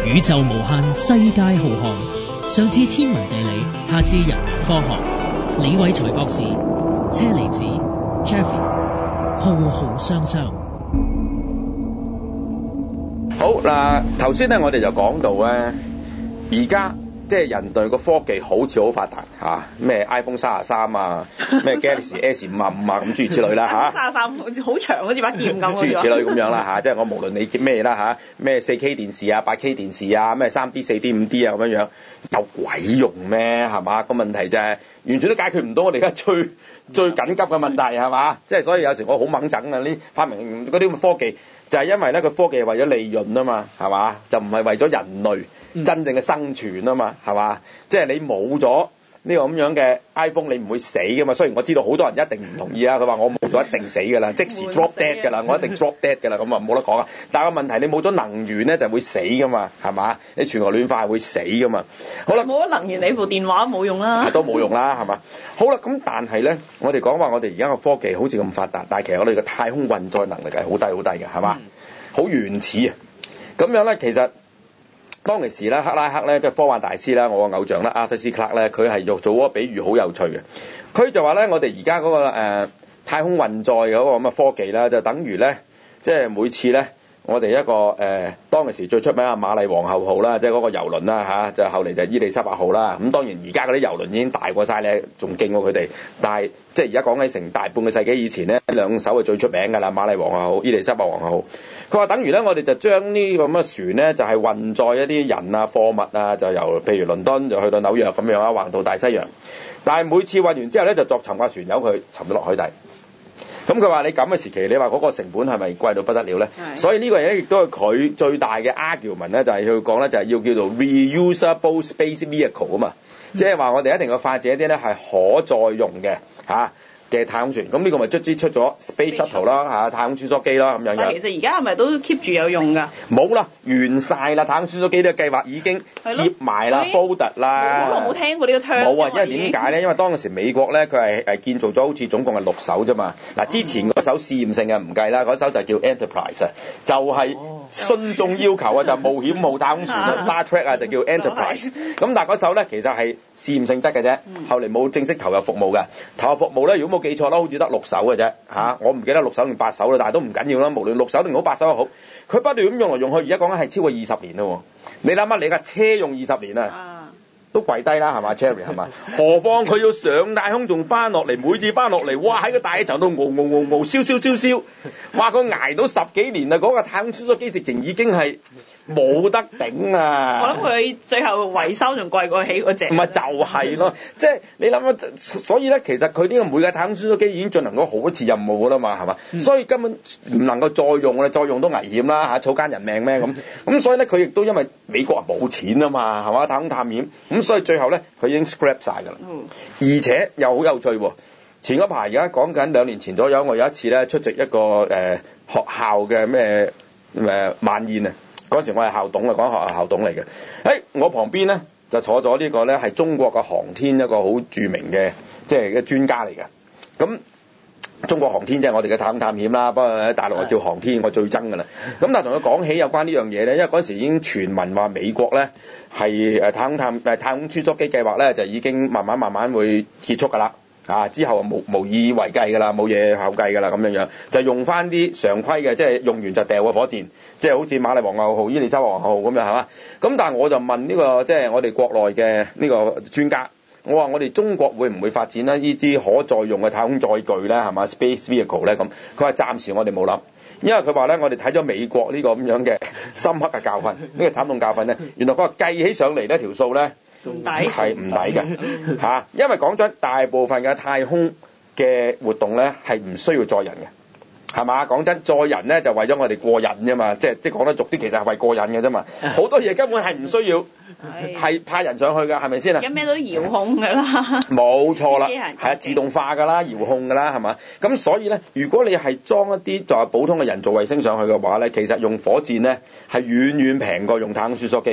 宇宙無限，世界浩瀚。上至天文地理，下至人文科學。李偉才博士、車厘子、Jeffrey， 浩浩湯湯。 好嗱，頭先咧我哋就講到咧，而家即係人類個科技好似好發達嚇，咩 iPhone 33啊，咩 Galaxy S55啊咁諸如此類啦嚇。 33好似好長，好似把劍咁。 諸如此類咁樣啦嚇，即係我無論你咩啦嚇，咩 4K 電視啊、8K 電視啊、咩 3D、4D、5D 啊咁樣樣，有鬼用咩係嘛？個問題就係完全都解決唔到我哋而家最緊急嘅問題係嘛？即係所以有時我好掹憎啊！呢發明嗰啲咁嘅科技，就係因為咧個科技係為咗利潤啊嘛，係嘛？就唔係為咗人類真正嘅生存啊嘛，係嘛？即係你冇咗呢個咁樣嘅 iPhone，你唔會死噶嘛。雖然我知道好多人一定唔同意啊，佢話我冇咗一定死噶啦，即時 drop dead 噶啦，我一定 drop dead 噶啦，咁啊冇得講啊。但係個問題你冇咗能源咧就會死噶嘛，係嘛？你全球暖化係會死噶嘛。好啦， 冇咗能源，你部電話冇用啦， 都冇用啦，係嘛？好啦，咁但係咧，我哋講話我哋而家個科技好似咁發達，但係其實我哋嘅太空運載能力係好低好低嘅，係嘛？好原始啊！咁樣咧，其實當其時咧，克拉克咧即係科幻大師啦，我個偶像啦，Arthur C. Clarke 咧，佢係做嗰個比喻好有趣嘅。佢就話咧，我哋而家嗰個太空運載嗰個咁嘅科技啦，就等於咧，即係每次咧，我哋一個當其時最出名啊瑪麗皇后號啦，即係嗰個郵輪啦嚇，就後嚟就伊利沙伯號啦。咁當然而家嗰啲郵輪已經大過晒咧，仲勁過佢哋。但係即係而家講緊成大半個世紀以前咧，兩艘係最出名㗎啦，瑪麗皇后號、伊利沙伯皇后號。佢話等於咧，我哋就將呢個咁嘅船咧，就係運載一啲人啊、貨物啊，就由譬如倫敦就去到紐約咁樣啊，橫渡大西洋。但係每次運完之後咧，就作沉架船由佢沉咗落海底。咁佢話你咁嘅時期，你話嗰個成本係咪貴到不得了咧？所以呢個嘢亦都係佢最大嘅 argument 咧，就係佢講咧，就係要叫做 reusable space vehicle 啊嘛，即係話我哋一定要發展一啲咧係可再用嘅嚇嘅太空船，咁呢個咪卒之出咗 Space Shuttle 啦嚇，太空穿梭機啦咁樣樣。 但其實而家係咪都 keep 住有用㗎？ 冇啦，完晒啦！太空穿梭機呢個計劃已經接埋啦 ，folded 啦。 好耐冇聽過呢個 term。 冇啊，因為點解咧？因為當時美國咧，佢係建造咗好似總共係6艘啫嘛。嗱，之前嗰艘試驗性嘅唔計啦，嗰艘就叫 Enterprise 啊，就係順眾要求啊，就冒險號太空船啊 ，Star Trek 啊，就叫 Enterprise。咁但係嗰艘咧其實係試驗性質嘅啫，後嚟冇正式投入服務嘅。投入服務咧，如果冇記錯啦，好似得6艘嘅啫嚇，我唔記得6艘定8艘啦，但係都唔緊要啦。無論6艘定好8艘都好，佢不斷咁用嚟用去，而家講緊係超過20年咯。你諗下，你架車用20年啊，都跪低啦係嘛 ，Cherry 係嘛？何況佢要上太空仲翻落嚟，每次翻落嚟，哇喺個大氣層度熬燒，哇佢捱到10幾年啦，嗰個太空穿梭機直情已經係冇得頂啊！ 我諗佢最後維修仲貴過起嗰隻。 唔係就係咯，即係你諗下，所以咧其實佢呢個每架太空穿梭機已經進行咗好多次任務㗎啦嘛，係嘛？所以根本唔能夠再用啦，再用都危險啦嚇，草菅人命咩咁所以咧佢亦都因為美國冇錢啊嘛，係嘛？太空探險咁，所以最後咧佢已經 scrap 晒㗎啦。而且又好有趣喎，前嗰排而家講緊2年前左右，我有一次咧出席一個學校嘅咩晚宴啊。嗰時我係校董啊，講學校校董嚟嘅。我旁邊咧就坐咗呢個咧係中國嘅航天一個好著名嘅即係嘅專家嚟嘅。咁中國航天即係我哋嘅太空探險啦，不過喺大陸叫航天，我最憎㗎啦。咁但係同佢講起有關呢樣嘢咧，因為嗰時已經傳聞話美國咧係太空穿梭機計劃咧就已經慢慢會結束㗎啦。之後無以為繼㗎啦，冇嘢後繼㗎啦，咁樣就用翻啲常規嘅，即係用完就掉個火箭，即係好似瑪麗皇后號、伊利沙伯皇后號咁樣係嘛？咁但係我就問呢個即係我哋國內嘅呢個專家，我話我哋中國會唔會發展呢啲可再用嘅太空載具咧係嘛 ？Space vehicle 咧咁，佢話暫時我哋冇諗，因為佢話咧我哋睇咗美國呢個咁樣嘅深刻嘅教訓，呢個慘痛教訓咧，原來佢話計起上嚟呢條數咧。係唔抵嘅嚇，因為講真，大部分嘅太空嘅活動咧係唔需要載人嘅，係嘛？講真，載人咧就為咗我哋過癮啫嘛，即係講得俗啲，其實係為過癮嘅啫嘛。好多嘢根本係唔需要，係派人上去㗎，係咪先啊？ 有咩都遙控㗎啦。冇錯啦，係啊，自動化㗎啦，遙控㗎啦，係嘛？咁所以咧，如果你係裝一啲就係普通嘅人造衛星上去嘅話咧，其實用火箭咧係遠遠平過用太空穿梭機嘅。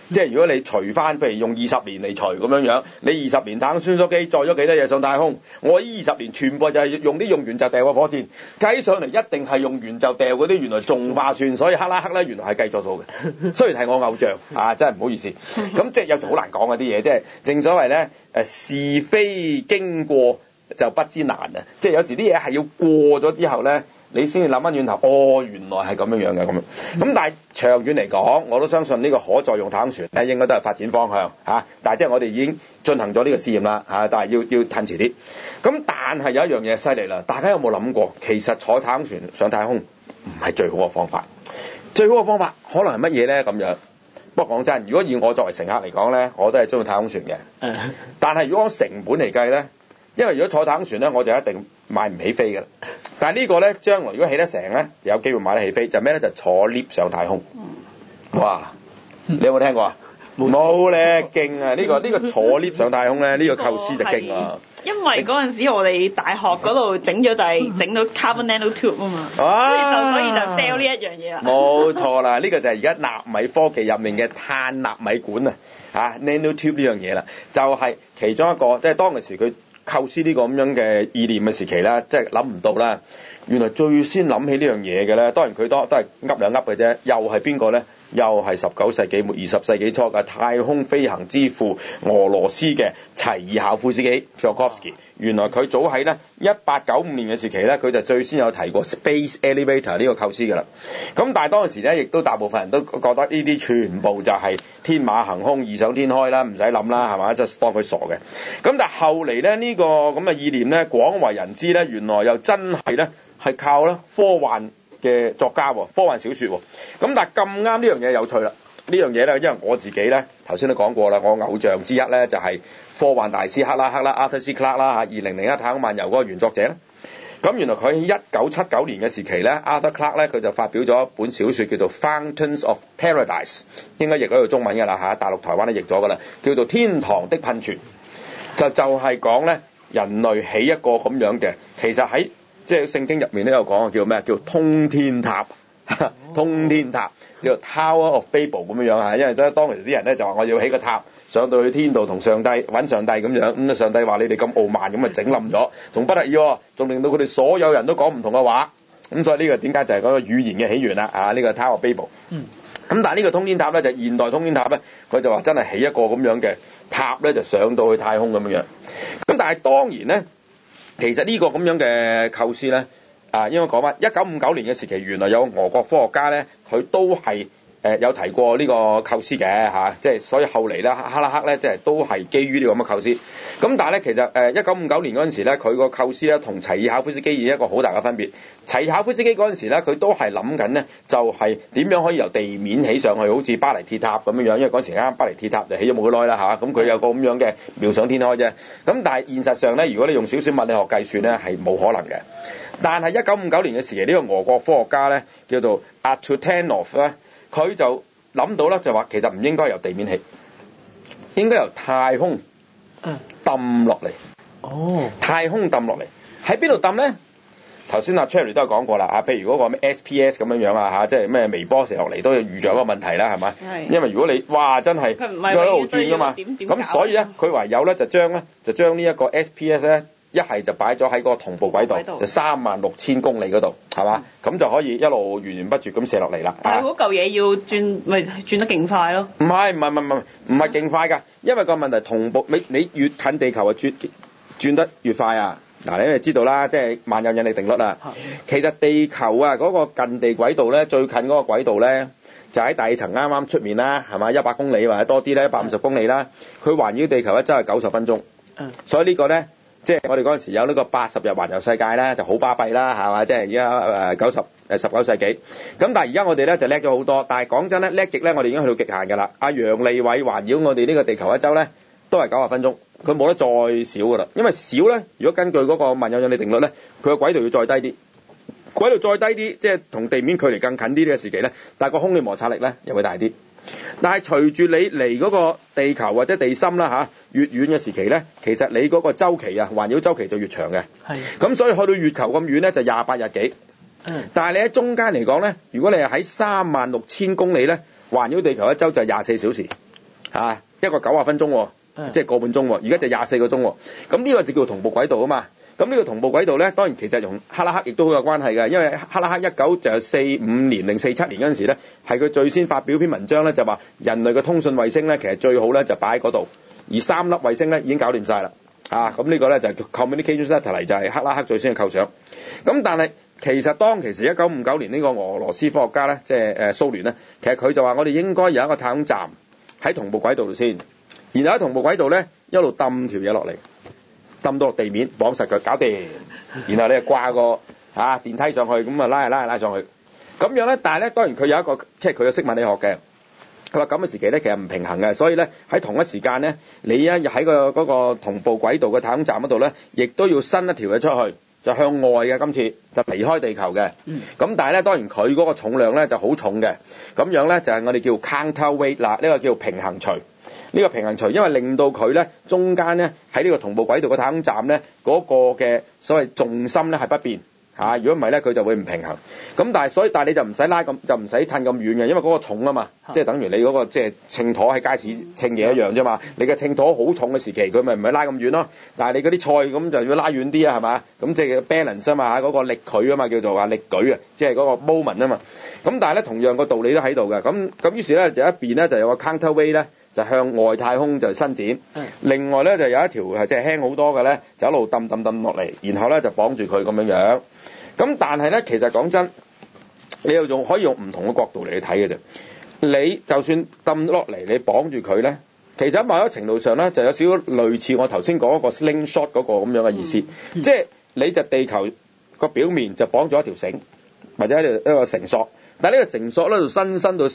即係如果你除翻，譬如用20年嚟除咁樣，你20年太空穿梭機載咗幾多嘢上太空？我呢20年全部就係用完就掉嘅火箭，計上嚟一定係用完就掉嗰啲，原來仲划算，所以克拉克咧原來係計錯數嘅。雖然係我偶像啊，真係唔好意思。咁即係有時好難講嗰啲嘢，即係正所謂咧是非經過就不知難啊！即係有時啲嘢係要過咗之後咧，你先至諗翻轉頭，哦，原來係咁樣嘅咁樣。咁但係長遠嚟講，我都相信呢個可載用太空船咧應該都係發展方向嚇。但係即係我哋已經進行咗呢個試驗啦嚇，但係要褪遲啲。咁但係有一樣嘢犀利啦，大家有冇諗過？其實坐太空船上太空唔係最好嘅方法，最好嘅方法可能係乜嘢咧？咁樣。不過講真，如果以我作為乘客嚟講咧，我都係中意太空船嘅。但係如果講成本嚟計咧，因為如果坐太空船咧，我就一定買唔起飛㗎啦。但係呢個咧，將來如果起得成咧，有機會買得起飛，就咩咧？就坐 lift 上太空。哇！你有冇聽過啊？冇咧，勁啊！呢個坐 lift 上太空咧，呢個構思就勁啊！ 因為嗰陣時我哋大學嗰度整咗就係整到 carbon nanotube 啊嘛，所以就 sell 呢一樣嘢啦。冇錯啦，呢個就係而家納米科技入面嘅碳納米管啊，nanotube 呢樣嘢啦，就係其中一個，即係當其時佢構思呢個咁樣嘅意念嘅時期啦，即係諗唔到啦。原來最先諗起呢樣嘢嘅咧，當然佢都係噏兩噏嘅啫，又係邊個咧？又係19世紀末20世紀初嘅太空飛行之父俄羅斯嘅齊爾考夫斯基 Tsiolkovsky。原來佢早喺咧1895年嘅時期咧，佢就最先有提過 space elevator 呢個構思㗎啦。咁但係當時咧，亦都大部分人都覺得呢啲全部就係天馬行空、異想天開啦，唔使諗啦，係嘛？就當佢傻嘅。咁但係後嚟咧，呢個咁嘅意念咧，廣為人知咧，原來又真係咧係靠咧科幻嘅作家喎，科幻小説喎。咁但係咁啱呢樣嘢有趣啦，呢樣嘢咧，因為我自己咧頭先都講過啦，我偶像之一咧就係科幻大師克拉克啦 ，Arthur C. Clarke 啦嚇，2001太空漫遊嗰個原作者咧。咁原來佢喺1979年嘅時期咧 ，Arthur Clarke 咧佢就發表咗一本小説叫做《Fountains of Paradise》，應該譯咗做中文㗎啦嚇，大陸台灣都譯咗㗎啦，叫做《天堂的噴泉》，就係講咧人類起一個咁樣嘅，其實喺即係聖經入面都有講，叫咩？叫通天塔，通天塔叫做 Tower of Babel 咁樣啊，因為當時啲人咧就話我要起個塔上到去天度同上帝揾上帝咁樣，咁啊上帝話你哋咁傲慢，咁啊整冧咗，仲不得意喎，仲令到佢哋所有人都講唔同嘅話，咁所以呢個點解就係嗰個語言嘅起源啦啊？呢個 Tower of Babel。咁但係呢個通天塔咧就現代通天塔咧，佢就話真係起一個咁樣嘅塔咧，就上到去太空咁樣。咁但係當然咧。其實呢個咁樣嘅構思咧，應該講翻1959年嘅時期，原來有俄國科學家咧，佢都係有提過呢個構思嘅嚇，即係所以後嚟咧克拉克咧即係都係基於呢個咁嘅構思。咁但係咧其實1959年嗰陣時咧，佢個構思咧同齊爾考夫斯基有一個好大嘅分別。齊爾考夫斯基嗰陣時咧，佢都係諗緊咧，就係點樣可以由地面起上去，好似巴黎鐵塔咁樣樣。因為嗰陣時啱巴黎鐵塔就起咗冇幾耐啦嚇，咁佢有個咁樣嘅妙想天開啫。咁但係現實上咧，如果你用少少物理學計算咧，係冇可能嘅。但係1959年嘅時期，呢個俄國科學家咧叫做 Artutanov 咧，佢就諗到咧，就話其實唔應該由地面起，應該由太空抌落嚟。哦，太空抌落嚟，喺邊度抌咧？頭先阿 Cherry 都有講過啦，譬如嗰個咩 SPS 咁樣樣啊嚇，即係咩微波射落嚟都要預咗一個問題啦，係嘛？因為如果你哇真係喺度轉㗎嘛，咁所以咧佢唯有咧就將呢一個 SPS 咧一係就擺咗喺個同步軌道，就36000公里嗰度，係嘛？咁就可以一路源源不絕咁射落嚟啦。 但係嗰嚿嘢要轉，咪轉得勁快咯？唔係勁快㗎，因為個問題同步，你越近地球啊轉得越快啊！嗱，你咪知道啦，即係萬有引力定律啊。其實地球啊嗰個近地軌道咧，最近嗰個軌道咧，就喺大氣層啱啱出面啦，係嘛？100公里或者多啲咧，150公里啦。佢環繞地球一周係90分鐘。所以呢個咧，即係我哋嗰陣時有呢個80日環遊世界咧，就好巴閉啦，係嘛？即係而家19世紀。咁但係而家我哋咧就叻咗好多。但係講真咧，叻極咧，我哋已經去到極限㗎啦。阿楊利偉環繞我哋呢個地球一周咧，都係90分鐘。佢冇得再少㗎啦，因為少咧，如果根據嗰個萬有引力定律咧，佢個軌道要再低啲，軌道再低啲，即係同地面距離更近啲呢個時期咧，但係個空氣摩擦力咧又會大啲。但係隨住你離嗰個地球或者地心啦嚇越遠嘅時期咧，其實你嗰個週期啊，環繞週期就越長嘅。係。咁所以去到月球咁遠咧，就28日幾。但係你喺中間嚟講咧，如果你係喺36000公里咧，環繞地球一周就係24小時。 一個90分鐘喎，即係個半鐘喎，而家就24個鐘喎。咁呢個就叫同步軌道啊嘛。咁呢個同步軌道咧，當然其實同克拉克亦都好有關係嘅，因為克拉克1945年定47年嗰陣時咧，係佢最先發表篇文章咧，就話人類嘅通訊衛星咧，其實最好咧就擺喺嗰度，而3粒衛星咧已經搞掂晒啦。咁呢個咧就係 communication satellite 就係克拉克最先嘅構想。咁但係其實當其時1959年呢個俄羅斯科學家咧，即係蘇聯咧，其實佢就話我哋應該有一個太空站喺同步軌道度先，然後喺同步軌道咧一路抌條嘢落嚟。抌到地面綁實佢搞掂，然後你就掛個電梯上去，咁啊拉上去，咁樣咧。但係咧，當然佢有一個即係佢嘅識物理學嘅，佢話咁嘅時期咧其實唔平衡嘅，所以咧喺同一時間咧，你喺嗰個同步軌道嘅太空站嗰度咧，亦都要伸一條嘢出去，就向外嘅，今次就離開地球嘅。咁但係咧，當然佢嗰個重量咧就好重嘅，咁樣咧就係我哋叫 counterweight 啦，呢個叫平衡錘。呢個平衡錘，因為令到佢咧中間咧喺呢個同步軌道嘅太空站咧嗰個嘅所謂重心咧係不變嚇，如果唔係咧佢就會唔平衡。咁但係你就唔使拉咁，就唔使褪咁遠嘅，因為嗰個重啊嘛，即係等於你嗰個即係秤砣喺街市稱嘢一樣啫嘛。你嘅秤砣好重嘅時期，佢咪唔係拉咁遠咯。但係你嗰啲菜咁就要拉遠啲啊，係嘛？咁即係 balance 啊嘛，嗰個力矩啊嘛，叫做話力舉啊，即係嗰個 moment 啊嘛。咁但係咧同樣個道理都喺度嘅。咁於是咧就一邊咧就有個 counterweight 咧。就向外太空就伸展，另外咧就有一條係即係輕好多嘅咧，就一路揼落嚟，然後咧就綁住佢咁樣。咁但係咧，其實講真，你又可以用唔同嘅角度嚟去睇嘅啫。你就算揼落嚟，你綁住佢咧，其實喺某一個程度上咧，就有少少類似我頭先講嗰個 slingshot 嗰個咁樣嘅意思，即係你就地球個表面就綁咗一條繩或者一個繩索，但係呢個繩索咧就伸到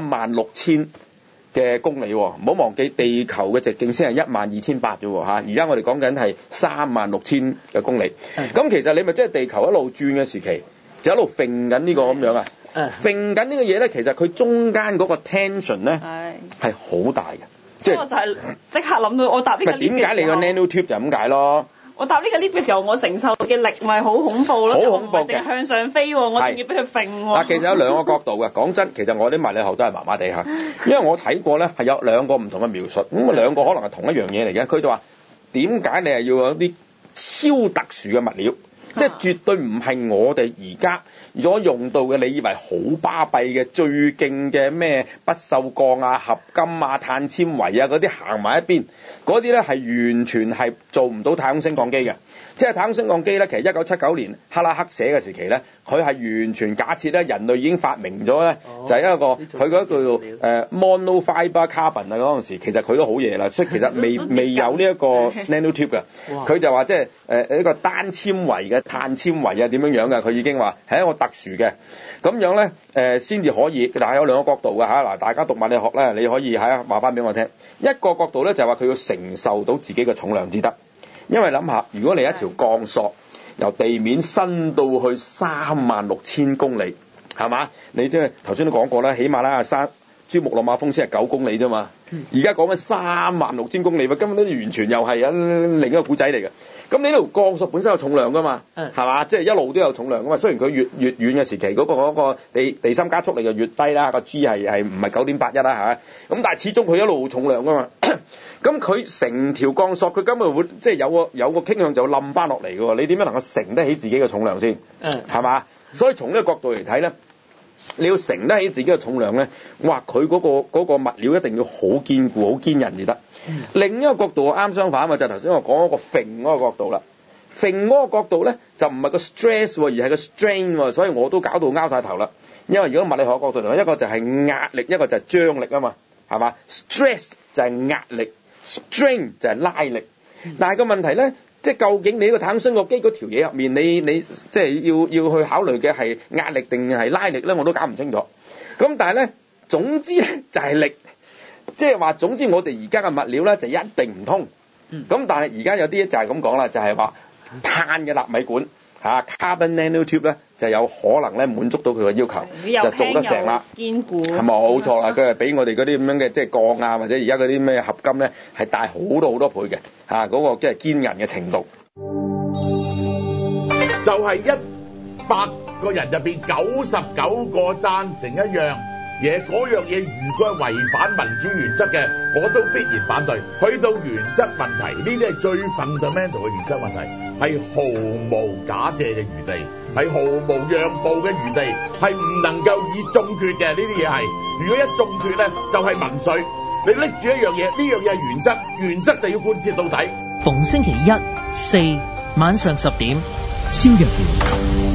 36000嘅公里喎，唔好忘記地球嘅直徑先係12800啫喎嚇，而家我哋講緊係36000嘅公里。咁其實你咪即係地球一路轉嘅時期，就一路揈緊呢個咁樣啊，揈緊呢個嘢咧，其實佢中間嗰個 tension 咧係好大嘅，即係我就係即刻諗到我搭呢個 lift 嘅時候。點解你個 nanotube 就咁解咯？我搭呢個 lift 嘅時候，我承受嘅力咪好恐怖咯，好恐怖嘅，淨係向上飛喎，我仲要俾佢揈喎。嗱，其實有兩個角度嘅，講真，其實我啲物理學都係麻麻地嚇，因為我睇過咧係有兩個唔同嘅描述，咁兩個可能係同一樣嘢嚟嘅。佢就話點解你係要有啲超特殊嘅物料，即係絕對唔係我哋而家所用到嘅，你以為好巴閉嘅最勁嘅咩不鏽鋼啊、合金啊、碳纖維啊嗰啲行埋一邊。嗰啲咧係完全係做唔到太空升降機嘅，即係太空升降機咧，其實1979年克拉克寫嘅時期咧，佢係完全假設咧人類已經發明咗咧，就係一個佢嗰個叫做monofiber carbon 啊嗰陣時，其實佢都好嘢啦，所以其實未有呢一個 nanotube 嘅，佢就話即係一個單纖維嘅碳纖維啊點樣嘅，佢已經話係一個特殊嘅，咁樣咧先至可以，但係有兩個角度嘅嚇，嗱大家讀物理學咧，你可以話翻俾我聽，一個角度咧就係話佢要承受到自己嘅重量至得，因為諗下，如果你一條鋼索由地面伸到去36000公里，係嘛？你即係頭先都講過啦，喜馬拉雅山珠穆朗瑪峰先係9公里啫嘛，而家講緊36000公里，根本都完全又係另一個古仔嚟嘅。咁你呢條鋼索本身有重量噶嘛，係嘛？即係一路都有重量噶嘛。雖然佢越遠嘅時期，嗰個地心加速力就越低啦，個 G 係唔係9.81啦嚇。咁但係始終佢一路重量噶嘛。咁佢成條鋼索，佢根本會即係有個傾向就冧翻落嚟嘅喎。你點樣能夠承得起自己嘅重量先？係嘛？所以從呢個角度嚟睇咧，你要承得起自己嘅重量咧，哇！佢嗰個物料一定要好堅固、好堅韌至得。另一個角度啱相反嘛，就係頭先我講嗰個揈嗰個角度啦。揈嗰個角度咧，就唔係個 stress 喎，而係個 strain 喎，所以我都搞到拗晒頭啦。因為如果物理學角度嚟講，一個就係壓力，一個就係張力啊嘛，係嘛 ？stress 就係壓力 ，strain 就係拉力。但係個問題咧，即係究竟你呢個太空升降機嗰條嘢入面，你即係要去考慮嘅係壓力定係拉力咧，我都搞唔清楚。咁但係咧，總之咧就係力。即係話，總之我哋而家嘅物料咧就一定唔通。咁但係而家有啲就係咁講啦，就係話碳嘅納米管carbon nanotube 咧就有可能咧滿足到佢嘅要求，就做得成啦，堅固。係冇錯啦，佢係比我哋嗰啲咁樣嘅即係鋼啊，或者而家嗰啲咩合金咧係大好多倍嘅嗰個即係堅韌嘅程度。就係100個人入邊99個贊成一樣。 嘢，嗰樣嘢如果係違反民主原則嘅，我都必然反對。去到原則問題，呢啲係最 fundamental 嘅原則問題，係毫無假借嘅餘地，係毫無讓步嘅餘地，係唔能夠以眾決嘅。呢啲嘢係，如果一眾決咧，就係民粹。你拎住一樣嘢，呢樣嘢係原則，原則就要貫徹到底。 逢星期一、四晚上10點，蕭若元。